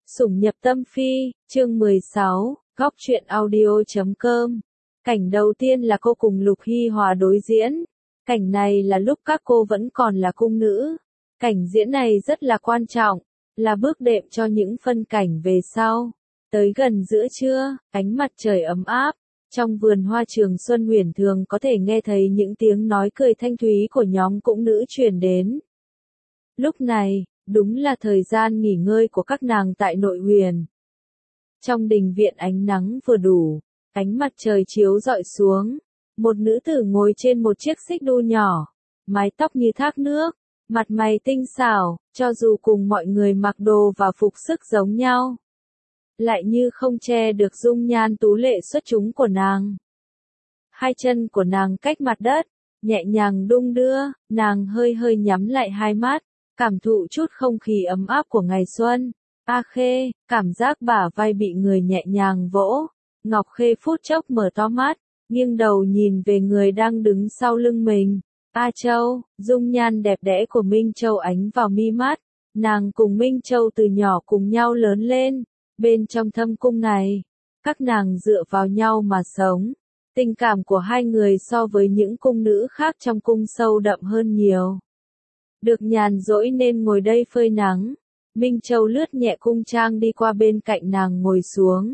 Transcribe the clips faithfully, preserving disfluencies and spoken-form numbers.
Sủng nhập tâm phi, chương mười sáu, góc truyện audio chấm com. Cảnh đầu tiên là cô cùng Lục Hy Hòa đối diễn. Cảnh này là lúc các cô vẫn còn là cung nữ. Cảnh diễn này rất là quan trọng, là bước đệm cho những phân cảnh về sau. Tới gần giữa trưa, ánh mặt trời ấm áp. Trong vườn hoa Trường Xuân Huyền thường có thể nghe thấy những tiếng nói cười thanh thúy của nhóm cung nữ truyền đến. Lúc này, đúng là thời gian nghỉ ngơi của các nàng tại nội huyền. Trong đình viện ánh nắng vừa đủ, ánh mặt trời chiếu rọi xuống. Một nữ tử ngồi trên một chiếc xích đu nhỏ, mái tóc như thác nước, mặt mày tinh xảo, cho dù cùng mọi người mặc đồ và phục sức giống nhau, lại như không che được dung nhan tú lệ xuất chúng của nàng. Hai chân của nàng cách mặt đất, nhẹ nhàng đung đưa, nàng hơi hơi nhắm lại hai mắt, cảm thụ chút không khí ấm áp của ngày xuân. A Khê, cảm giác bả vai bị người nhẹ nhàng vỗ. Ngọc Khê phút chốc mở to mắt, nghiêng đầu nhìn về người đang đứng sau lưng mình. A Châu, dung nhan đẹp đẽ của Minh Châu ánh vào mi mắt. Nàng cùng Minh Châu từ nhỏ cùng nhau lớn lên. Bên trong thâm cung này, các nàng dựa vào nhau mà sống. Tình cảm của hai người so với những cung nữ khác trong cung sâu đậm hơn nhiều. Được nhàn rỗi nên ngồi đây phơi nắng. Minh Châu lướt nhẹ cung trang đi qua bên cạnh nàng ngồi xuống.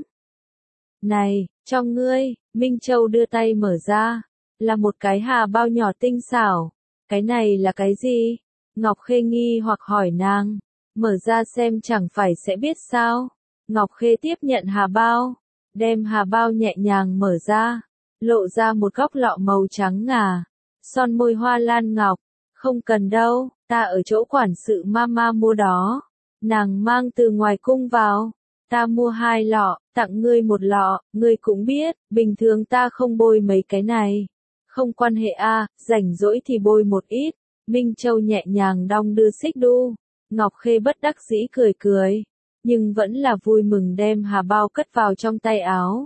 Này, cho ngươi, Minh Châu đưa tay mở ra. Là một cái hà bao nhỏ tinh xảo. Cái này là cái gì? Ngọc Khê nghi hoặc hỏi nàng. Mở ra xem chẳng phải sẽ biết sao. Ngọc Khê tiếp nhận hà bao. Đem hà bao nhẹ nhàng mở ra. Lộ ra một góc lọ màu trắng ngà. Son môi hoa lan ngọc. Không cần đâu, ta ở chỗ quản sự mama mua đó. Nàng mang từ ngoài cung vào. Ta mua hai lọ, tặng ngươi một lọ, ngươi cũng biết, bình thường ta không bôi mấy cái này. Không quan hệ a, à, rảnh rỗi thì bôi một ít. Minh Châu nhẹ nhàng đong đưa xích đu. Ngọc Khê bất đắc dĩ cười cười, nhưng vẫn là vui mừng đem hà bao cất vào trong tay áo.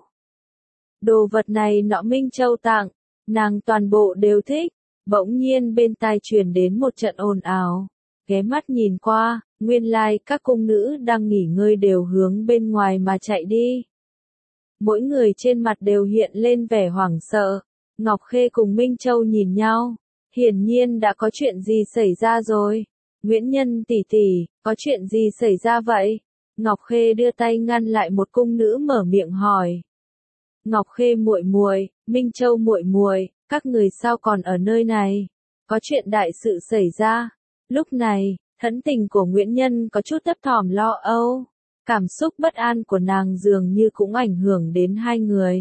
Đồ vật này nọ Minh Châu tặng, nàng toàn bộ đều thích. Bỗng nhiên bên tai truyền đến một trận ồn ào. Ghé mắt nhìn qua, nguyên lai like các cung nữ đang nghỉ ngơi đều hướng bên ngoài mà chạy đi. Mỗi người trên mặt đều hiện lên vẻ hoảng sợ. Ngọc Khê cùng Minh Châu nhìn nhau. Hiển nhiên đã có chuyện gì xảy ra rồi. Nguyễn Nhân tỷ tỷ, có chuyện gì xảy ra vậy? Ngọc Khê đưa tay ngăn lại một cung nữ mở miệng hỏi. Ngọc Khê muội muội, Minh Châu muội muội, các người sao còn ở nơi này? Có chuyện đại sự xảy ra. Lúc này, thẫn tình của Nguyễn Nhân có chút thấp thỏm lo âu. Cảm xúc bất an của nàng dường như cũng ảnh hưởng đến hai người.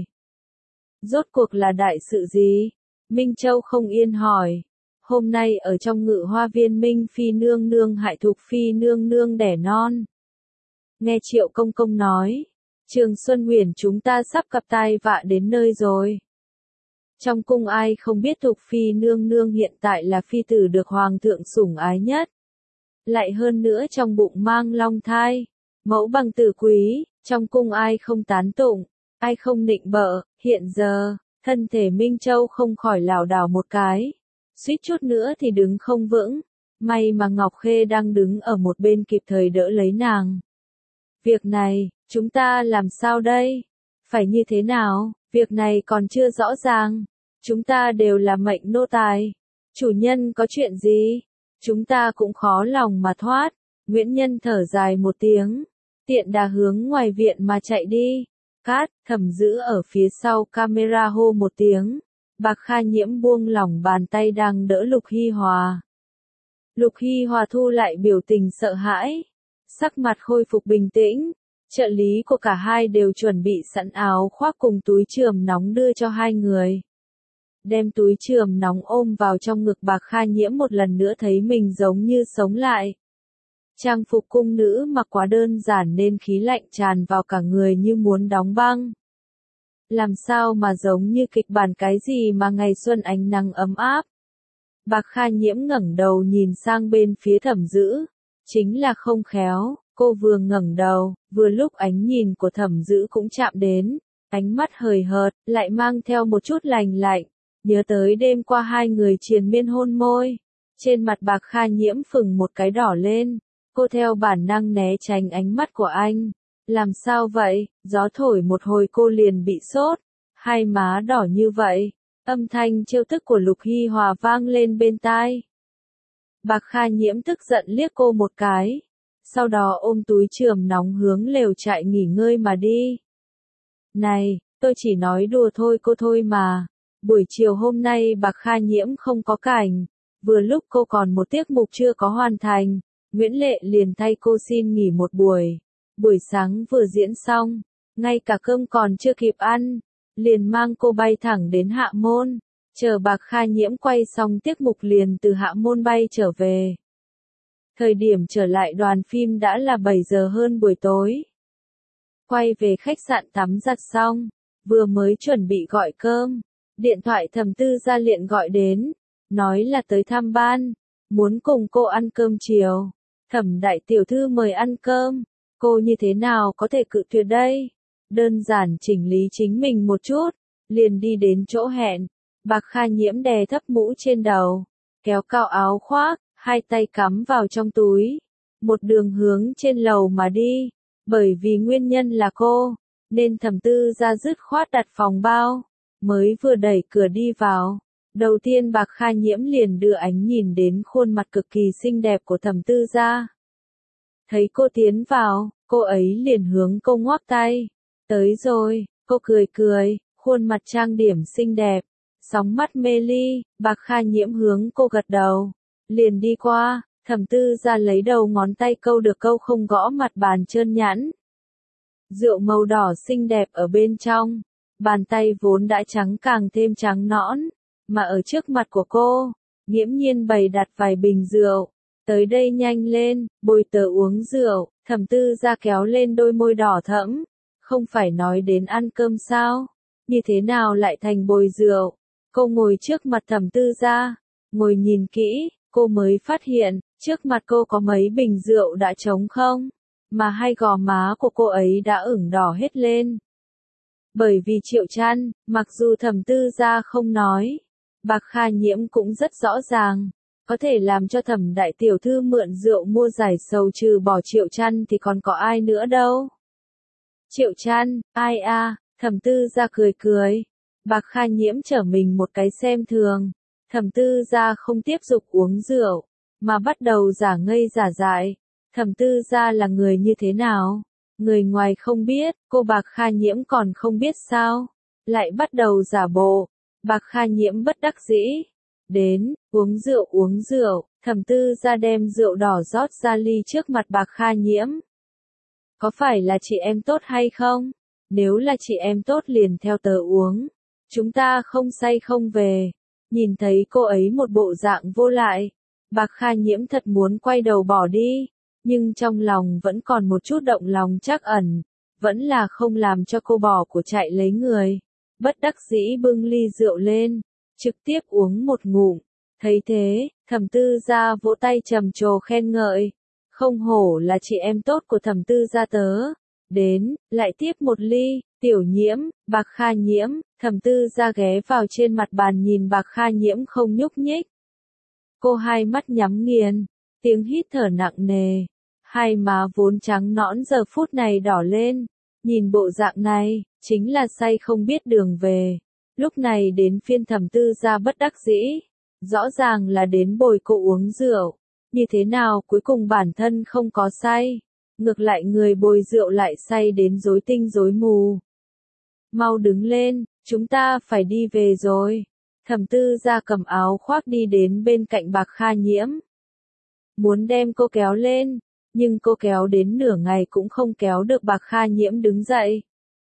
Rốt cuộc là đại sự gì? Minh Châu không yên hỏi. Hôm nay ở trong Ngự Hoa Viên Minh Phi nương nương hại Thục Phi nương nương đẻ non. Nghe Triệu Công Công nói, Trường Xuân Huyền chúng ta sắp gặp tai vạ đến nơi rồi. Trong cung ai không biết Thục Phi nương nương hiện tại là phi tử được hoàng thượng sủng ái nhất. Lại hơn nữa trong bụng mang long thai, mẫu bằng tử quý, trong cung ai không tán tụng, ai không nịnh bợ. Hiện giờ, thân thể Minh Châu không khỏi lảo đảo một cái, suýt chút nữa thì đứng không vững. May mà Ngọc Khê đang đứng ở một bên kịp thời đỡ lấy nàng. Việc này, chúng ta làm sao đây? Phải như thế nào? Việc này còn chưa rõ ràng. Chúng ta đều là mệnh nô tài. Chủ nhân có chuyện gì? Chúng ta cũng khó lòng mà thoát. Nguyễn Nhân thở dài một tiếng. Tiện đà hướng ngoài viện mà chạy đi. Cát, Thẩm Dữ ở phía sau camera hô một tiếng. Bạc Kha Nhiễm buông lỏng bàn tay đang đỡ Lục Hy Hòa. Lục Hy Hòa thu lại biểu tình sợ hãi. Sắc mặt khôi phục bình tĩnh. Trợ lý của cả hai đều chuẩn bị sẵn áo khoác cùng túi chườm nóng đưa cho hai người. Đem túi chườm nóng ôm vào trong ngực Bạc Kha Nhiễm một lần nữa thấy mình giống như sống lại. Trang phục cung nữ mặc quá đơn giản nên khí lạnh tràn vào cả người như muốn đóng băng. Làm sao mà giống như kịch bản cái gì mà ngày xuân ánh nắng ấm áp. Bạc Kha Nhiễm ngẩng đầu nhìn sang bên phía Thẩm Dữ. Chính là không khéo. Cô vừa ngẩng đầu, vừa lúc ánh nhìn của Thẩm Dữ cũng chạm đến, ánh mắt hời hợt, lại mang theo một chút lành lạnh, nhớ tới đêm qua hai người triền miên hôn môi. Trên mặt Bạc Kha Nhiễm phừng một cái đỏ lên, Cô theo bản năng né tránh ánh mắt của anh. Làm sao vậy? Gió thổi một hồi cô liền bị sốt. Hai má đỏ như vậy. Âm thanh trêu tức của Lục Hy Hòa vang lên bên tai. Bạc Kha Nhiễm tức giận liếc cô một cái. Sau đó ôm túi chườm nóng hướng lều trại nghỉ ngơi mà đi. Này, tôi chỉ nói đùa thôi cô thôi mà. Buổi chiều hôm nay Bạc Kha Nhiễm không có cảnh. Vừa lúc cô còn một tiết mục chưa có hoàn thành. Nguyễn Lệ liền thay cô xin nghỉ một buổi. Buổi sáng vừa diễn xong. Ngay cả cơm còn chưa kịp ăn. Liền mang cô bay thẳng đến Hạ Môn. Chờ Bạc Kha Nhiễm quay xong tiết mục liền từ Hạ Môn bay trở về. Thời điểm trở lại đoàn phim đã là bảy giờ hơn buổi tối. Quay về khách sạn tắm giặt xong, vừa mới chuẩn bị gọi cơm, điện thoại Thẩm Tư Gia liền gọi đến, nói là tới thăm ban, muốn cùng cô ăn cơm chiều. Thẩm đại tiểu thư mời ăn cơm, cô như thế nào có thể cự tuyệt đây? Đơn giản chỉnh lý chính mình một chút, liền đi đến chỗ hẹn. Bạc Kha Nhiễm đè thấp mũ trên đầu, kéo cao áo khoác, hai tay cắm vào trong túi, một đường hướng trên lầu mà đi. Bởi vì nguyên nhân là cô, nên Thẩm Tư Gia dứt khoát đặt phòng bao, mới vừa đẩy cửa đi vào. Đầu tiên Bạc Kha Nhiễm liền đưa ánh nhìn đến khuôn mặt cực kỳ xinh đẹp của Thẩm Tư Gia. Thấy cô tiến vào, cô ấy liền hướng cô ngoắc tay. Tới rồi, cô cười cười, khuôn mặt trang điểm xinh đẹp, sóng mắt mê ly. Bạc Kha Nhiễm hướng cô gật đầu, liền đi qua. Thẩm Tư Gia lấy đầu ngón tay câu được câu không gõ mặt bàn trơn nhẵn. Rượu màu đỏ xinh đẹp ở bên trong, bàn tay vốn đã trắng càng thêm trắng nõn, mà ở trước mặt của cô, nghiễm nhiên bày đặt vài bình rượu. Tới đây nhanh lên, bồi tớ uống rượu. Thẩm Tư Gia kéo lên đôi môi đỏ thẫm, không phải nói đến ăn cơm sao, như thế nào lại thành bồi rượu. Cô ngồi trước mặt Thẩm Tư Gia, ngồi nhìn kỹ, cô mới phát hiện, trước mặt cô có mấy bình rượu đã trống không, mà hai gò má của cô ấy đã ửng đỏ hết lên. Bởi vì Triệu Trăn, mặc dù Thẩm Tư Gia không nói, Bạc Kha Nhiễm cũng rất rõ ràng, có thể làm cho Thẩm đại tiểu thư mượn rượu mua giải sầu trừ bỏ Triệu Trăn thì còn có ai nữa đâu. Triệu Trăn, ai a? Thẩm Tư Gia cười cười. Bạc Kha Nhiễm trở mình một cái xem thường. Thẩm Tư Gia không tiếp tục uống rượu, mà bắt đầu giả ngây giả dại. Thẩm Tư Gia là người như thế nào? Người ngoài không biết, cô Bạc Kha Nhiễm còn không biết sao? Lại bắt đầu giả bộ. Bạc Kha Nhiễm bất đắc dĩ. Đến, uống rượu uống rượu. Thẩm Tư Gia đem rượu đỏ rót ra ly trước mặt Bạc Kha Nhiễm. Có phải là chị em tốt hay không? Nếu là chị em tốt liền theo tớ uống. Chúng ta không say không về. Nhìn thấy cô ấy một bộ dạng vô lại, Bạc Kha Nhiễm thật muốn quay đầu bỏ đi, nhưng trong lòng vẫn còn một chút động lòng trắc ẩn, vẫn là không làm cho cô bỏ của chạy lấy người. Bất đắc dĩ bưng ly rượu lên, trực tiếp uống một ngụm. Thấy thế, Thẩm Tư Gia vỗ tay trầm trồ khen ngợi. Không hổ là chị em tốt của Thẩm Tư Gia tớ. Đến, lại tiếp một ly. Tiểu Nhiễm, Bạc Kha Nhiễm. Thẩm Tư Gia ghé vào trên mặt bàn nhìn Bạc Kha Nhiễm không nhúc nhích. Cô hai mắt nhắm nghiền, tiếng hít thở nặng nề, hai má vốn trắng nõn giờ phút này đỏ lên, nhìn bộ dạng này, chính là say không biết đường về. Lúc này đến phiên Thẩm Tư Gia bất đắc dĩ, rõ ràng là đến bồi cô uống rượu, như thế nào cuối cùng bản thân không có say, ngược lại người bồi rượu lại say đến rối tinh rối mù. Mau đứng lên, chúng ta phải đi về rồi. Thẩm Tư Gia cầm áo khoác đi đến bên cạnh Bạc Kha Nhiễm. Muốn đem cô kéo lên, nhưng cô kéo đến nửa ngày cũng không kéo được Bạc Kha Nhiễm đứng dậy.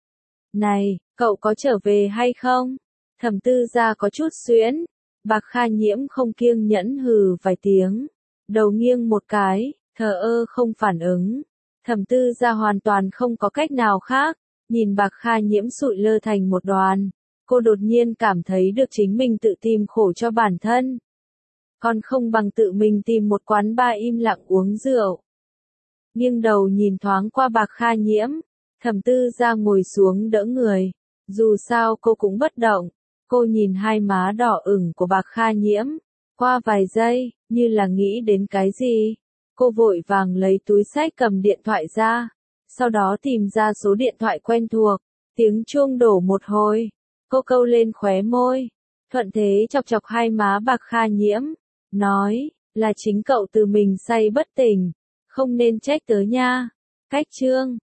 Này, cậu có trở về hay không? Thẩm Tư Gia có chút xuyễn. Bạc Kha Nhiễm không kiêng nhẫn hừ vài tiếng. Đầu nghiêng một cái, thờ ơ không phản ứng. Thẩm Tư Gia hoàn toàn không có cách nào khác. Nhìn Bạc Kha Nhiễm sụi lơ thành một đoàn. Cô đột nhiên cảm thấy được chính mình tự tìm khổ cho bản thân. Còn không bằng tự mình tìm một quán bar im lặng uống rượu. Nghiêng đầu nhìn thoáng qua Bạc Kha Nhiễm. Thẩm Tư Gia ngồi xuống đỡ người. Dù sao cô cũng bất động. Cô nhìn hai má đỏ ửng của Bạc Kha Nhiễm. Qua vài giây, như là nghĩ đến cái gì. Cô vội vàng lấy túi xách cầm điện thoại ra, sau đó tìm ra số điện thoại quen thuộc, tiếng chuông đổ một hồi, cô câu lên khóe môi, thuận thế chọc chọc hai má bạc Kha Nhiễm, nói, là chính cậu tự mình say bất tỉnh, không nên trách tớ nha. Cách chương